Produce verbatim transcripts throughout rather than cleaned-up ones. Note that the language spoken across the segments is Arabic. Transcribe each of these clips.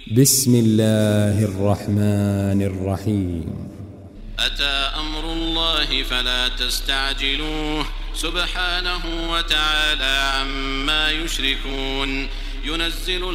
بسم الله الرحمن الرحيم. أتى أمر الله فلا تستعجلوه سبحانه وتعالى عما يشركون. ينزل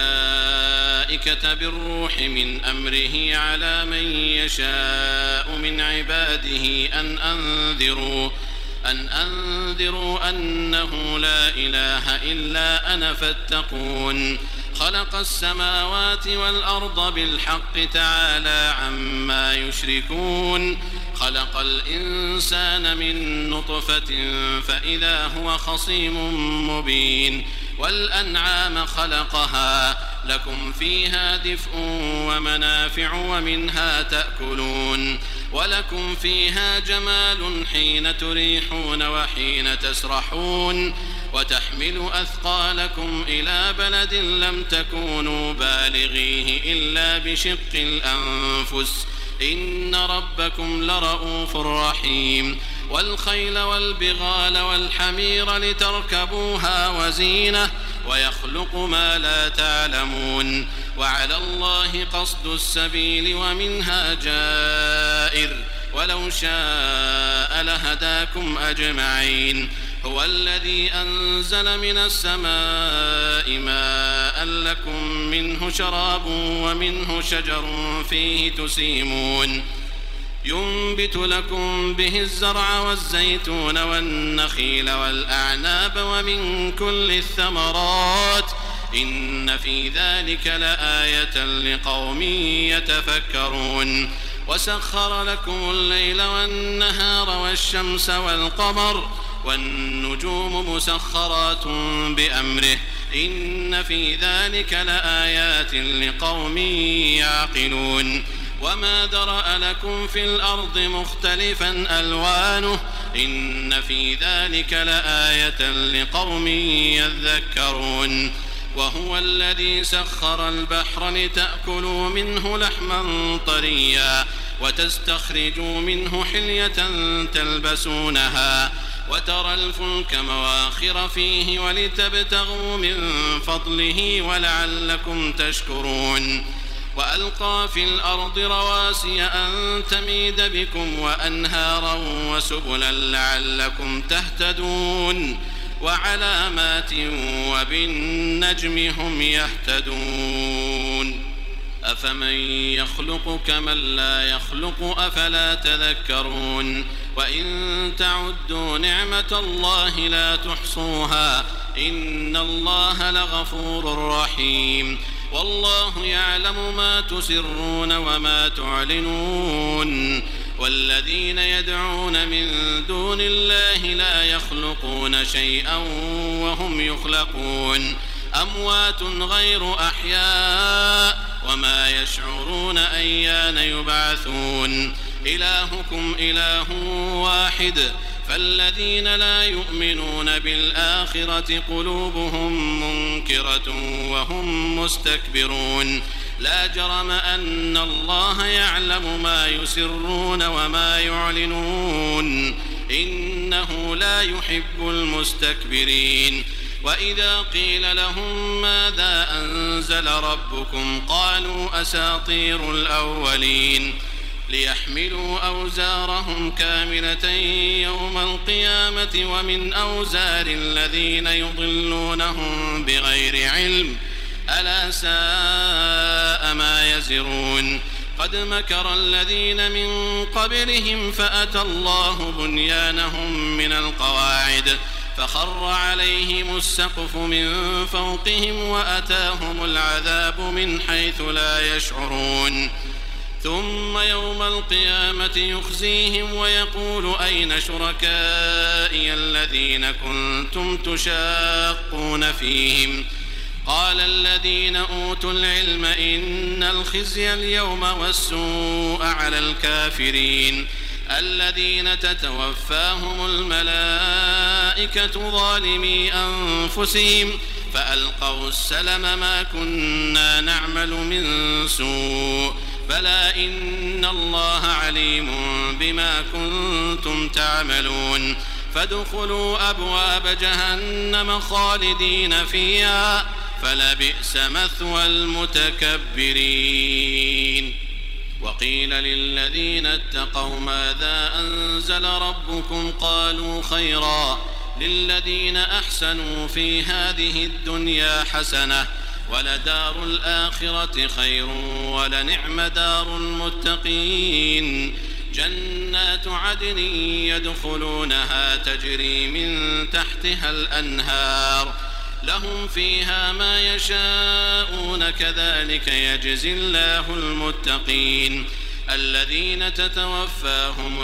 الملائكة بالروح من أمره على من يشاء من عباده أن أنذروا أن أنذروا أنه لا إله إلا أنا فاتقون. خلق السماوات والأرض بالحق تعالى عما يشركون. خلق الإنسان من نطفة فإذا هو خصيم مبين. والأنعام خلقها لكم فيها دفء ومنافع ومنها تأكلون. ولكم فيها جمال حين تريحون وحين تسرحون. وتحمل أثقالكم إلى بلد لم تكونوا بالغيه إلا بشق الأنفس إن ربكم لرؤوف رحيم. والخيل والبغال والحمير لتركبوها وزينة ويخلق ما لا تعلمون. وعلى الله قصد السبيل ومنها جائر ولو شاء لهداكم أجمعين. هو الذي أنزل من السماء ماء لكم منه شراب ومنه شجر فيه تسيمون. ينبت لكم به الزرع والزيتون والنخيل والأعناب ومن كل الثمرات إن في ذلك لآية لقوم يتفكرون. وسخر لكم الليل والنهار والشمس والقمر والنجوم مسخرات بأمره إن في ذلك لآيات لقوم يعقلون. وما ذرأ لكم في الأرض مختلفا ألوانه إن في ذلك لآية لقوم يذكرون. وهو الذي سخر البحر لتأكلوا منه لحما طريا وتستخرجوا منه حلية تلبسونها وترى الفلك مواخر فيه ولتبتغوا من فضله ولعلكم تشكرون. وألقى في الأرض رواسي أن تميد بكم وأنهارا وسبلا لعلكم تهتدون. وعلامات وبالنجم هم يهتدون. أفمن يخلق كمن لا يخلق أفلا تذكرون. وإن تعدوا نعمة الله لا تحصوها إن الله لغفور رحيم. والله يعلم ما تسرون وما تعلنون. والذين يدعون من دون الله لا يخلقون شيئا وهم يخلقون. أموات غير أحياء وما يشعرون أيان يبعثون. إلهكم إله واحد فالذين لا يؤمنون بالآخرة قلوبهم منكرة وهم مستكبرون. لا جرم أن الله يعلم ما يسرون وما يعلنون إنه لا يحب المستكبرين. وإذا قيل لهم ماذا أنزل ربكم قالوا أساطير الأولين. ليحملوا أوزارهم كاملة يوم القيامة ومن أوزار الذين يضلونهم بغير علم ألا ساء ما يزرون. قد مكر الذين من قبلهم فأتى الله بنيانهم من القواعد فخر عليهم السقف من فوقهم وأتاهم العذاب من حيث لا يشعرون. ثم يوم القيامة يخزيهم ويقول أين شركائي الذين كنتم تشاقون فيهم. قال الذين أوتوا العلم إن الخزي اليوم والسوء على الكافرين الذين تتوفاهم الملائكة ظالمي أنفسهم فألقوا السلم ما كنا نعمل من سوء بلى إن الله عليم بما كنتم تعملون. فادخلوا أبواب جهنم خالدين فيها فلبئس مثوى المتكبرين. وقيل للذين اتقوا ماذا أنزل ربكم قالوا خيرا للذين أحسنوا في هذه الدنيا حسنة ولدار الآخرة خير ولنعم دار المتقين. جنات عدن يدخلونها تجري من تحتها الأنهار لهم فيها ما يشاءون كذلك يجزي الله المتقين. الذين تتوفاهم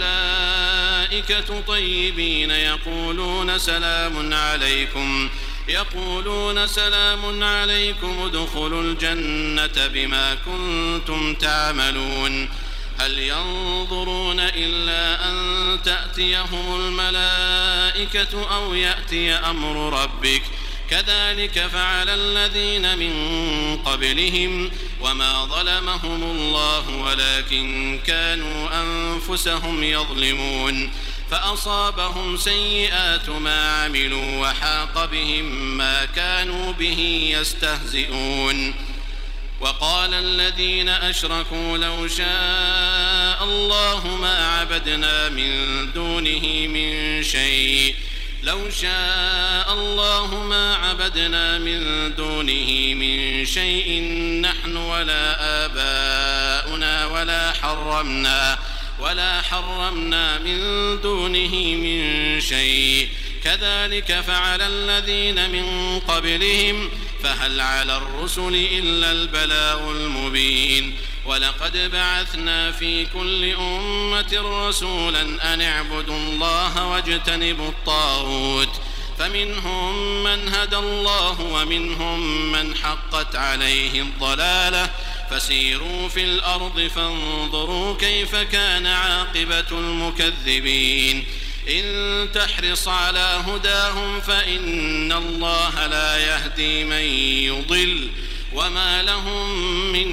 الملائكة طيبين يقولون سلام عليكم يقولون سلام عليكم ادخلوا الجنة بما كنتم تعملون. هل ينظرون إلا أن تأتيهم الملائكة أو يأتي أمر ربك كذلك فعل الذين من قبلهم وما ظلمهم الله ولكن كانوا أنفسهم يظلمون. فأصابهم سيئات ما عملوا وحاق بهم ما كانوا به يستهزئون. وقال الذين أشركوا لو شاء الله ما عبدنا من دونه من شيء لو شاء الله ما عبدنا من دونه من شيء نحن ولا آباؤنا ولا حرمنا ولا حرمنا من دونه من شيء كذلك فعل الذين من قبلهم فهل على الرسل إلا البلاغ المبين. ولقد بعثنا في كل أمة رسولا أن اعبدوا الله واجتنبوا الطاغوت فمنهم من هدى الله ومنهم من حقت عليه الضلالة فسيروا في الأرض فانظروا كيف كان عاقبة المكذبين. إن تحرص على هداهم فإن الله لا يهدي من يضل وما لهم من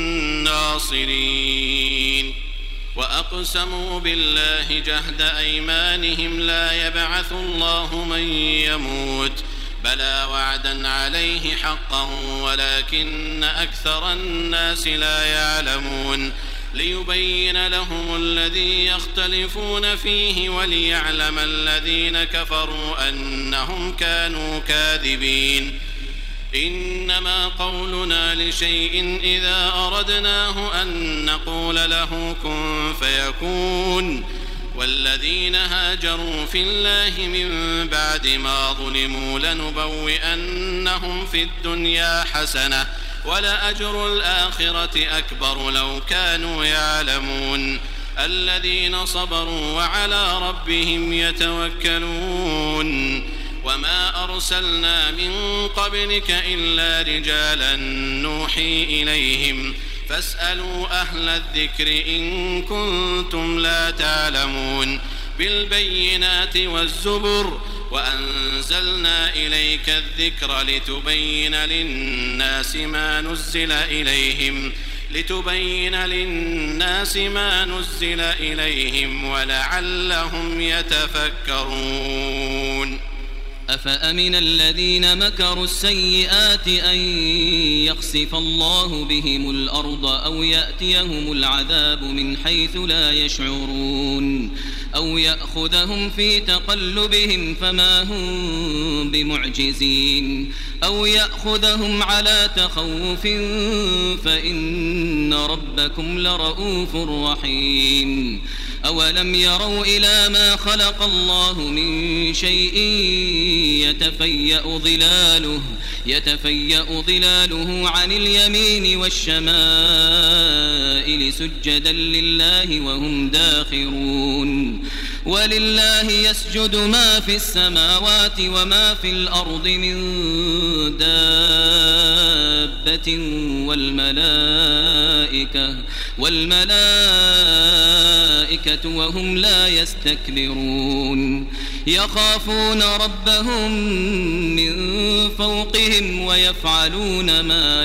ناصرين. وأقسموا بالله جهد أيمانهم لا يبعث الله من يموت بلى وعدا عليه حقا ولكن أكثر الناس لا يعلمون. ليبين لهم الذي يختلفون فيه وليعلم الذين كفروا أنهم كانوا كاذبين. إنما قولنا لشيء إذا أردناه أن نقول له كن فيكون. والذين هاجروا في الله من بعد ما ظلموا لنبوئنهم في الدنيا حسنة ولأجر الآخرة أكبر لو كانوا يعلمون. الذين صبروا وعلى ربهم يتوكلون. وما أرسلنا من قبلك إلا رجالا نوحي إليهم فاسألوا أهل الذكر إن كنتم لا تعلمون. بالبينات والزبر وأنزلنا إليك الذكر لتبين للناس ما نزل إليهم لتبين للناس ما نزل إليهم ولعلهم يتفكرون. أفأمن الذين مكروا السيئات أن يخسف الله بهم الأرض أو يأتيهم العذاب من حيث لا يشعرون أو يأخذهم في تقلبهم فما هم بمعجزين أو يأخذهم على تخوف فإن ربكم لرؤوف رحيم. أولم يروا إلى ما خلق الله من شيء يتفيأ ظلاله يتفيأ ظلاله عن اليمين والشمائل سجدا لله وهم داخرون. ولله يسجد ما في السماوات وما في الأرض من دابة والملائكة والملائكة وهم لا يستكبرون. يخافون ربهم من فوقهم ويفعلون ما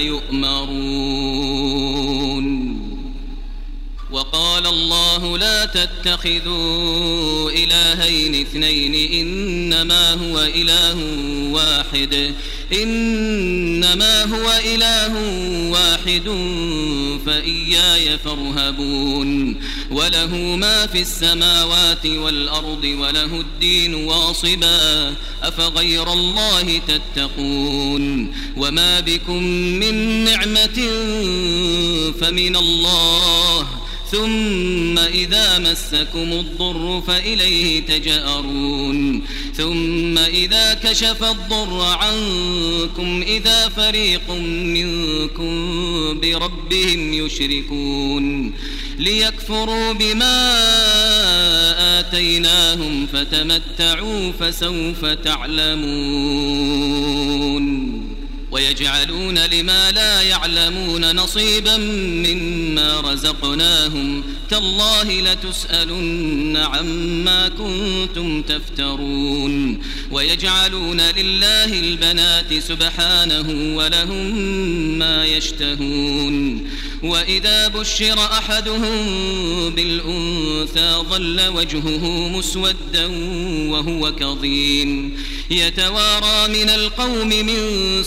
يؤمرون. وقال الله لا تتخذوا إلهين اثنين إنما هو إله واحد إنما هو إله واحد فإياي فارهبون وله ما في السماوات والأرض وله الدين واصبا أفغير الله تتقون وما بكم من نعمة فمن الله ثم إذا مسكم الضر فإليه تجأرون ثم إذا كشف الضر عنكم إذا فريق منكم بربهم يشركون ليكفروا بما آتيناهم فتمتعوا فسوف تعلمون ويجعلون لما لا يعلمون نصيبا مما رزقناهم تالله لتسألن عما كنتم تفترون ويجعلون لله البنات سبحانه ولهم ما يشتهون وإذا بشر أحدهم بالأنثى ظل وجهه مسودا وهو كظيم يتوارى من القوم من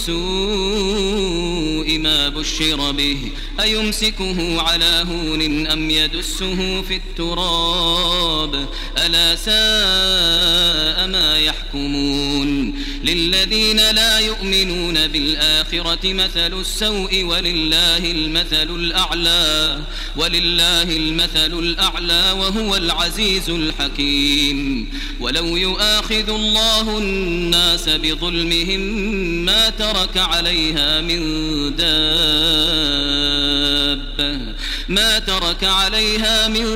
سوء ما بشر به أيمسكه على هون أم يدسه في التراب ألا ساء ما يحكمون للذين لا يؤمنون بالآخرة مثل السوء ولله المثل الأعلى ولله المثل الأعلى وهو العزيز الحكيم ولو يؤاخذ الله الناس بظلمهم ما ترك عليها من دابة ما ترك عليها من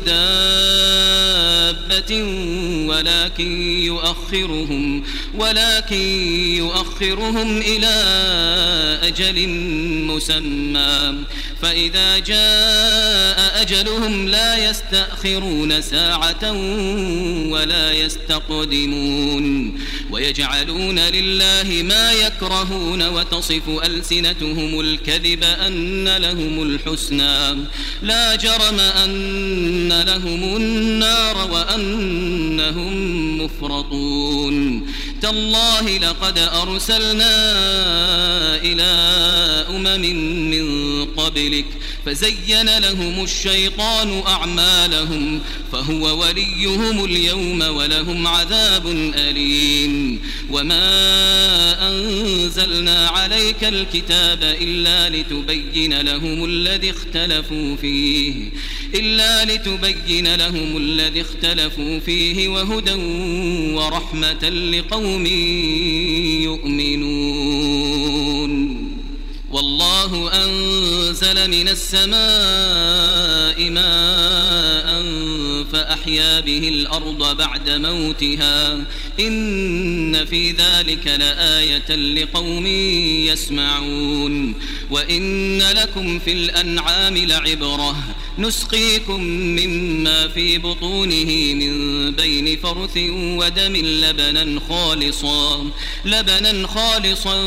دابة ولكن يؤخرهم ولكن يؤخرهم إلى أجل مسمى فإذا جاء أجلهم لا يستأخرون ساعة ولا يستقدمون ويجعلون لله ما يكرهون وتصف ألسنتهم الكذب أن لهم الحسنى لا جرم أن لهم النار وأنهم مفرطون تالله لقد أرسلنا إلى أمم من قبلك فزين لهم الشيطان أعمالهم فهو وليهم اليوم ولهم عذاب أليم وما أنزلنا عليك الكتاب إلا لتبين لهم الذي اختلفوا فيه إلا لتبين لهم الذي اختلفوا فيه وهدى ورحمة لقوم يؤمنون والله أنزل من السماء ماء فأحيا به الأرض بعد موتها إن في ذلك لآية لقوم يسمعون وإن لكم في الأنعام لعبرة نسقيكم مما في بطونه من بين فرث ودم لبنا خالصا لبنا خالصا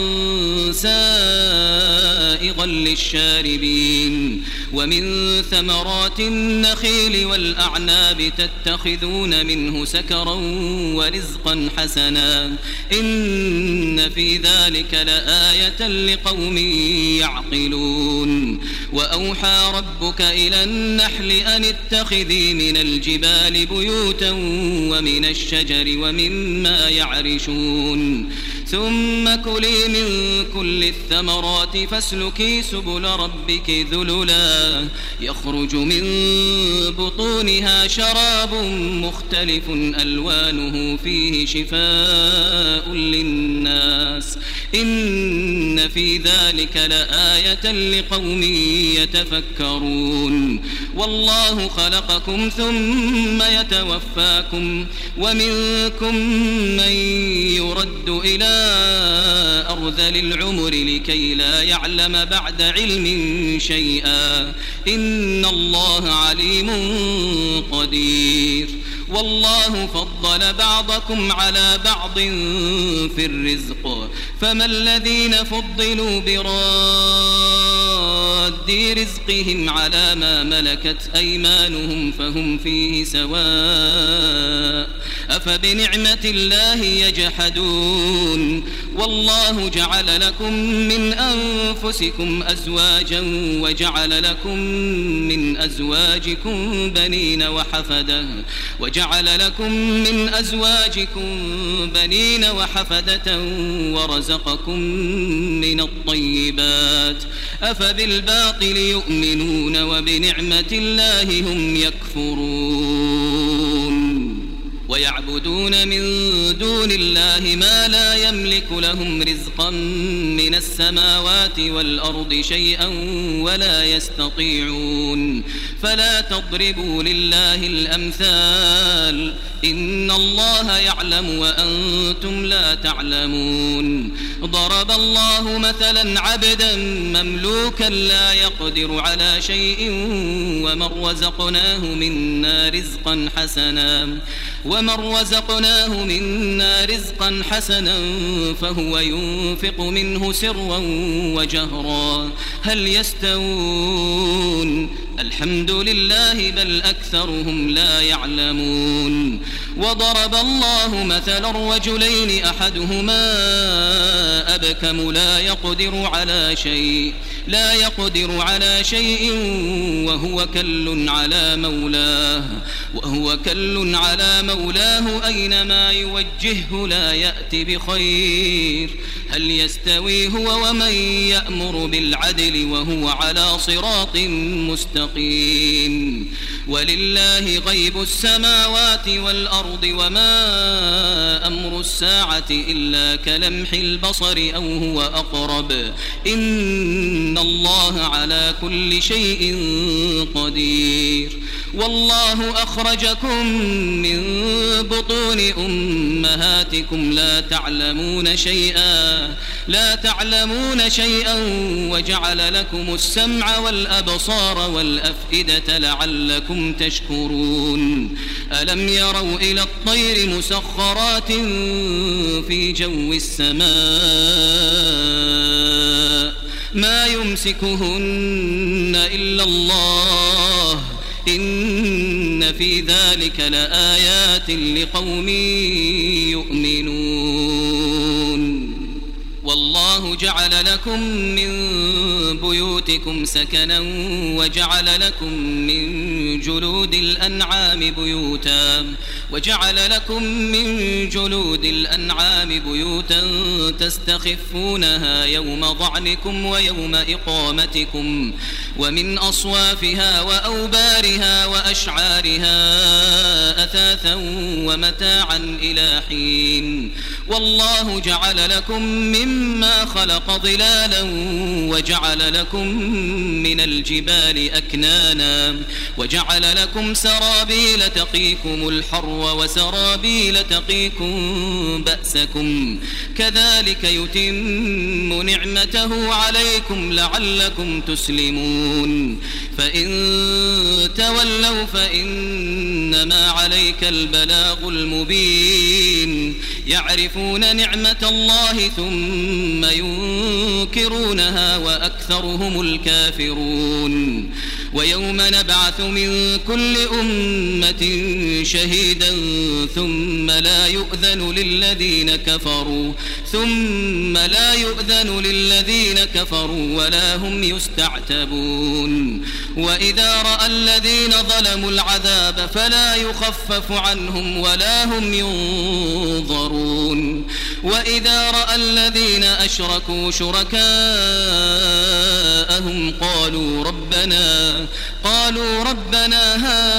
سائغا للشاربين ومن ثمرات النخيل والأعناب تتخذون منه سكرا ورزقا حسنا إن في ذلك لآية لقوم يعقلون وأوحى ربك إلى النحل أن اتخذي من الجبال بيوتا ومن الشجر ومما يعرشون ثم كلي من كل الثمرات فاسلكي سبل ربك ذللا يخرج من بطونها شراب مختلف ألوانه فيه شفاء للناس إن في ذلك لآية لقوم يتفكرون والله خلقكم ثم يتوفاكم ومنكم من يرد إلى أرذل العمر لكي لا يعلم بعد علم شيئا إن الله عليم قدير والله فضل بعضكم على بعض في الرزق فما الذين فضلوا براد رزقهم على ما ملكت أيمانهم فهم فيه سواء أفبنعمة الله يجحدون والله جعل لكم من أنفسكم أزواجا وجعل لكم من أزواجكم بنين وحفدة وجعل لكم من أزواجكم بنين وحفدة ورزقكم من الطيبات أفبالباطل يؤمنون وبنعمة الله هم يكفرون ويعبدون من دون الله ما لا يملك لهم رزقا من السماوات والأرض شيئا ولا يستطيعون فلا تضربوا لله الأمثال إن الله يعلم وأنتم لا تعلمون ضرب الله مثلا عبدا مملوكا لا يقدر على شيء ومن رزقناه منا رزقا حسنا ومن رزقناه منا رزقا حسنا فهو ينفق منه سرا وجهرا هل يستوون الحمد لله بل أكثرهم لا يعلمون وضرب الله مثلا رجلين أحدهما أبكم لا يقدر على شيء لا يقدر على شيء وهو كل على مولاه وهو كل على مولاه أينما يوجهه لا يأتي بخير هل يستوي هو ومن يأمر بالعدل وهو على صراط مستقيم ولله غيب السماوات والأرض وما أمر الساعة إلا كلمح البصر أو هو أقرب إن الله على كل شيء قدير والله أخرجكم من بطون أمهاتكم لا تعلمون شيئا لا تعلمون شيئا وجعل لكم السمع والأبصار والأفئدة لعلكم تشكرون ألم يروا إلى الطير مسخرات في جو السماء ما يمسكهن إلا الله إن في ذلك لآيات لقوم يؤمنون والله جعل لكم من بيوتكم سكنا وجعل لكم من جلود الأنعام بيوتا وجعل لكم من جلود الأنعام بيوتا تستخفونها يوم ضعنكم ويوم إقامتكم ومن أصوافها وأوبارها وأشعارها أثاثا ومتاعا إلى حين والله جعل لكم مما خلق ظلالا وجعل لكم من الجبال أكنانا وجعل لكم سرابيل تقيكم الحر وسرابيل تقيكم بأسكم كذلك يتم نعمته عليكم لعلكم تسلمون فإن تولوا فإنما عليك البلاغ المبين يعرفون نعمة الله ثم ينكرونها وأكثرهم الكافرون ويوم نبعث من كل أمة شهيدا ثم لا يؤذن للذين كفروا ثم لا يؤذن للذين كفروا ولا هم يستعتبون وإذا رأى الذين ظلموا العذاب فلا يخفف عنهم ولا هم ينظرون وإذا رأى الذين أشركوا شركاءهم قالوا ربنا قالوا ربنا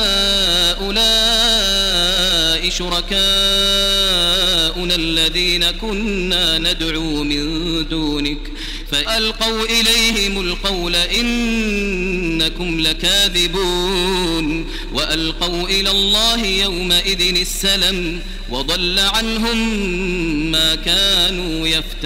هؤلاء شركاؤنا الذين كنا ندعو من دونك فألقوا إليهم القول إنكم لكاذبون وألقوا إلى الله يومئذ السلم وضل عنهم ما كانوا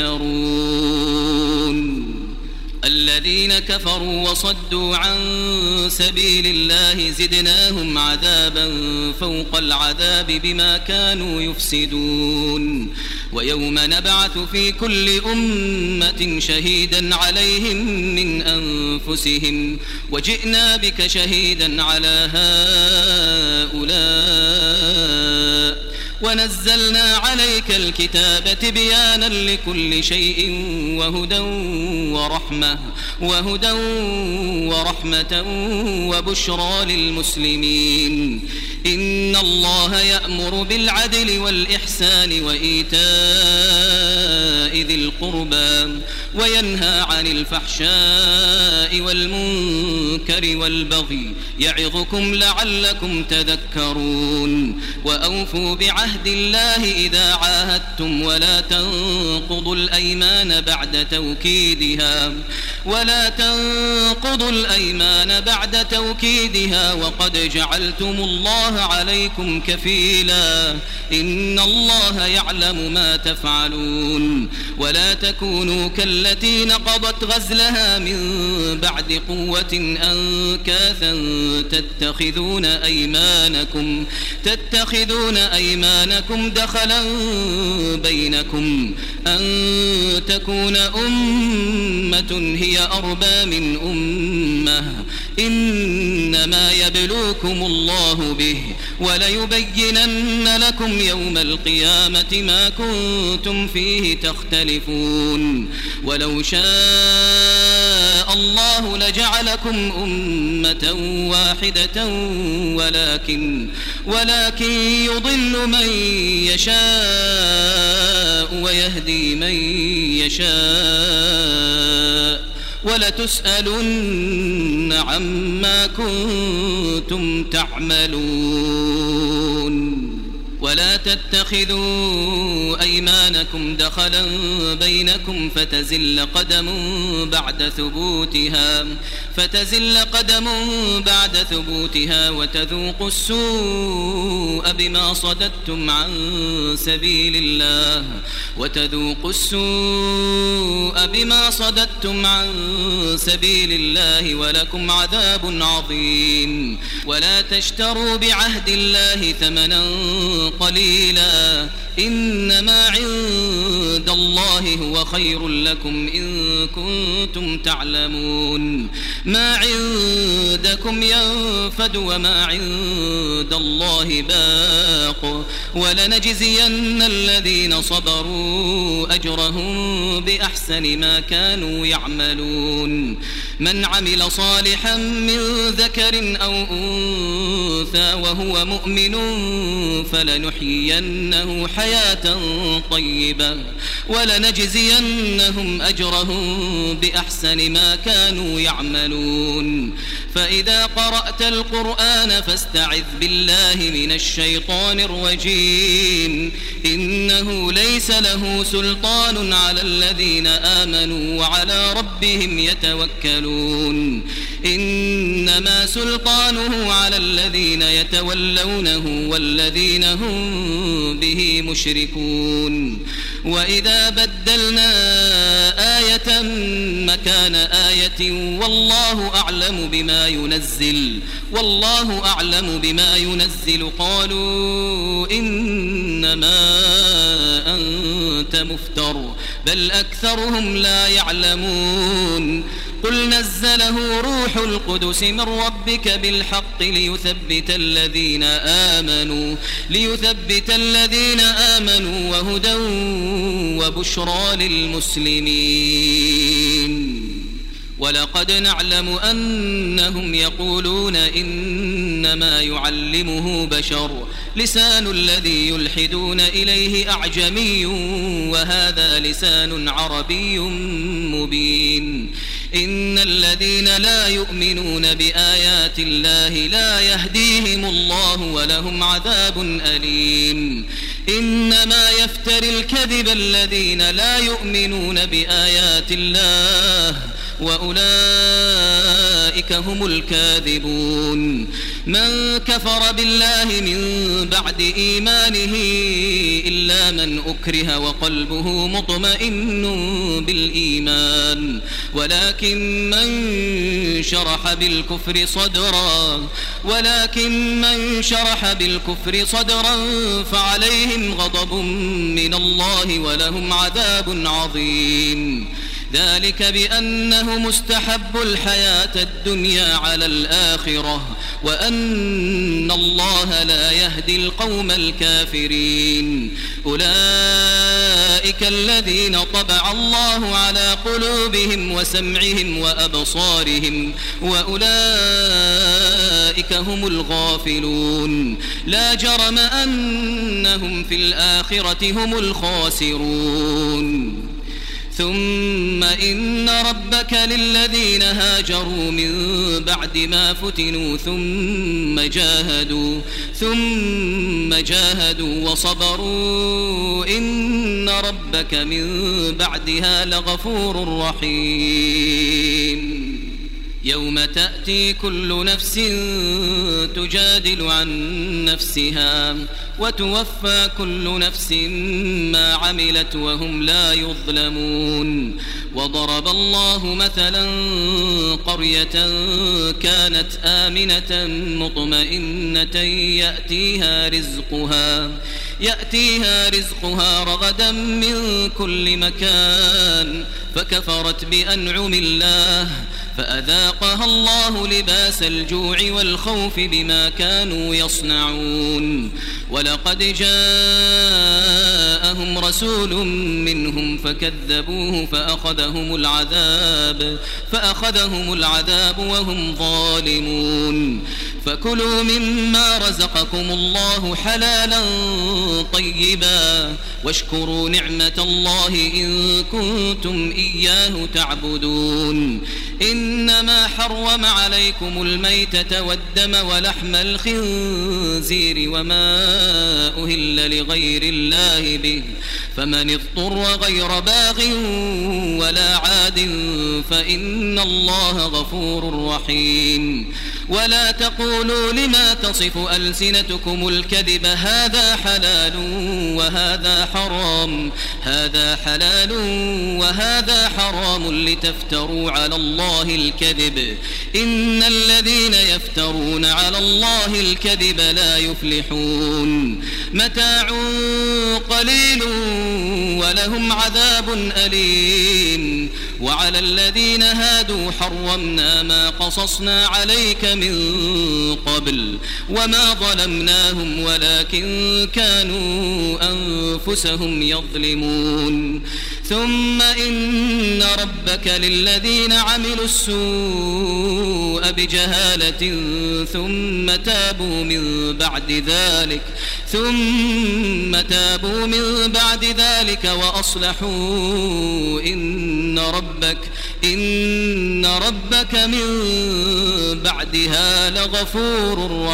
يفترون الذين كفروا وصدوا عن سبيل الله زدناهم عذابا فوق العذاب بما كانوا يفسدون ويوم نبعث في كل أمة شهيدا عليهم من أنفسهم وجئنا بك شهيدا على هؤلاء ونزلنا عليك الكتاب تبيانا لكل شيء وهدى ورحمة وهدى ورحمة وبشرى للمسلمين. إن الله يأمر بالعدل والإحسان وإيتاء ذي القربى وينهى عن الفحشاء والمنكر والبغي يعظكم لعلكم تذكرون. وأوفوا بعهد الله إذا عاهدتم ولا تنقضوا الأيمان بعد توكيدها ولا تنقضوا الأيمان بعد توكيدها وقد جعلتم الله عليكم كفيلا إن الله يعلم ما تفعلون. ولا تكونوا كالتي نقضت غزلها من بعد قوة أنكاثا تتخذون أيمانكم تتخذون أيمانكم دخلا بينكم أن تكون أمة هي أربى من أمة إنما يبلوكم الله به وليبينن لكم يوم القيامة ما كنتم فيه تختلفون. ولو شاء الله لجعلكم أمة واحدة ولكن ولكن يضل من يشاء ويهدي من يشاء ولتسألن عما كنتم تعملون. ولا تتخذوا أيمانكم دخلا بينكم فتزل قدم بعد ثبوتها فتزل قدم بعد ثبوتها وتذوقوا السوء بما صددتم عن سبيل الله وتذوقوا السوء بما صددتم عن سبيل الله ولكم عذاب عظيم. ولا تشتروا بعهد الله ثمنا قليلا إنما عند الله هو خير لكم إن كنتم تعلمون. ما عندكم ينفد وما عند الله باق ولنجزين الذين صبروا أجرهم بأحسن ما كانوا يعملون. من عمل صالحا من ذكر أو أنثى وهو مؤمن فلنحيينه حياة طيبة ولنجزينهم أجرهم بأحسن ما كانوا يعملون. فإذا قرأت القرآن فاستعذ بالله من الشيطان الرجيم إنه ليس له سلطان على الذين آمنوا وعلى ربهم يتوكلون. إنما سلطانه على الذين يتولونه والذين هم به مشركون. وإذا بدلنا آية مكان آية والله أعلم بما ينزل والله أعلم بما ينزل قالوا إنما أنت مفتر بل أكثرهم لا يعلمون. قل نزله روح القدس من ربك بالحق ليثبت الذين آمنوا ليثبت الذين آمنوا وهدى وبشرى للمسلمين. ولقد نعلم أنهم يقولون إنما يعلمه بشر لسان الذي يلحدون إليه أعجمي وهذا لسان عربي مبين. إن الذين لا يؤمنون بآيات الله لا يهديهم الله ولهم عذاب أليم. إنما يفتري الكذب الذين لا يؤمنون بآيات الله وأولئك هم الكاذبون. من كفر بالله من بعد إيمانه إلا من أكره وقلبه مطمئن بالإيمان ولكن من شرح بالكفر صدرا ولكن من شرح بالكفر صدرا فعليهم غضب من الله ولهم عذاب عظيم. ذلك بأنه مستحب الحياة الدنيا على الآخرة وأن الله لا يهدي القوم الكافرين. أولئك الذين طبع الله على قلوبهم وسمعهم وأبصارهم وأولئك هم الغافلون. لا جرم أنهم في الآخرة هم الخاسرون. ثم إن ربك للذين هاجروا من بعد ما فتنوا ثم جاهدوا ثم جاهدوا وصبروا إن ربك من بعدها لغفور رحيم. يوم تأتي كل نفس تجادل عن نفسها وتوفى كل نفس ما عملت وهم لا يظلمون. وضرب الله مثلا قرية كانت آمنة مطمئنة يأتيها رزقها يأتيها رزقها رغدا من كل مكان فكفرت بأنعم الله فأذاقها الله لباس الجوع والخوف بما كانوا يصنعون. ولقد جاءهم رسول منهم فكذبوه فأخذهم العذاب فأخذهم العذاب وهم ظالمون. فكلوا مما رزقكم الله حلالا طيبا واشكروا نعمة الله إن كنتم إياه تعبدون. إنما حرم عليكم الميتة والدم ولحم الخنزير وما أهل لغير الله به فمن اضطر غير باغ ولا عاد فإن الله غفور رحيم. ولا تقولوا لما تصف ألسنتكم الكذب هذا حلال وهذا حرام هذا حلال وهذا حرام لتفتروا على الله الكذب إن الذين يفترون على الله الكذب لا يفلحون. متاع قليل ولهم عذاب أليم. وعلى الذين هادوا حرمنا ما قصصنا عليك من قبل وما ظلمناهم ولكن كانوا أنفسهم يظلمون. ثم إن ربك للذين عملوا السوء بجهالة ثم تابوا من بعد ذلك ثم تابوا من بعد ذلك وأصلحوا إن ربك إن ربك من بعدها لغفور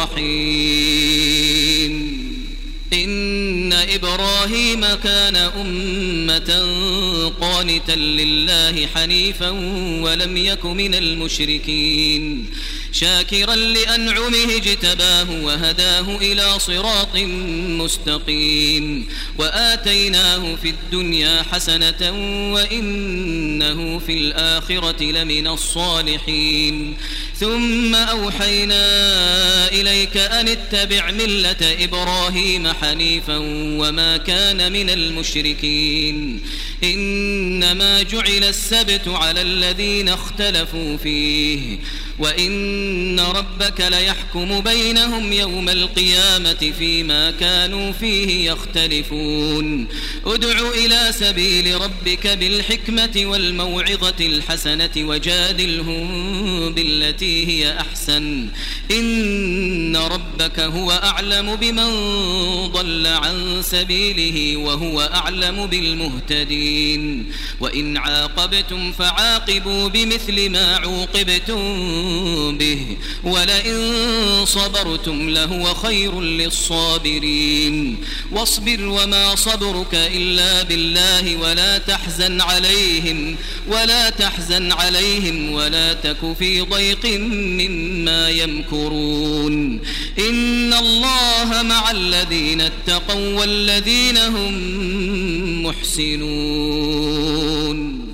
رحيم. إن إبراهيم كان أمة قانتا لله حنيفا ولم يك من المشركين شاكرا لأنعمه اجتباه وهداه إلى صراط مستقيم. وآتيناه في الدنيا حسنة وإنه في الآخرة لمن الصالحين. ثم أوحينا إليك أن اتبع ملة إبراهيم حنيفا وما كان من المشركين. إنما جعل السبت على الذين اختلفوا فيه وإن ربك ليحكم بينهم يوم القيامة فيما كانوا فيه يختلفون. ادع إلى سبيل ربك بالحكمة والموعظة الحسنة وجادلهم بالتي هي أحسن إن ربك هو أعلم بمن ضل عن سبيله وهو أعلم بالمهتدين. وإن عاقبتم فعاقبوا بمثل ما عوقبتم به ولئن صبرتم لهو خير للصابرين. واصبر وما صبرك إلا بالله ولا تحزن عليهم ولا تحزن عليهم ولا تك في ضيق مما يمكرون. إن الله مع الذين اتقوا والذين هم محسنون.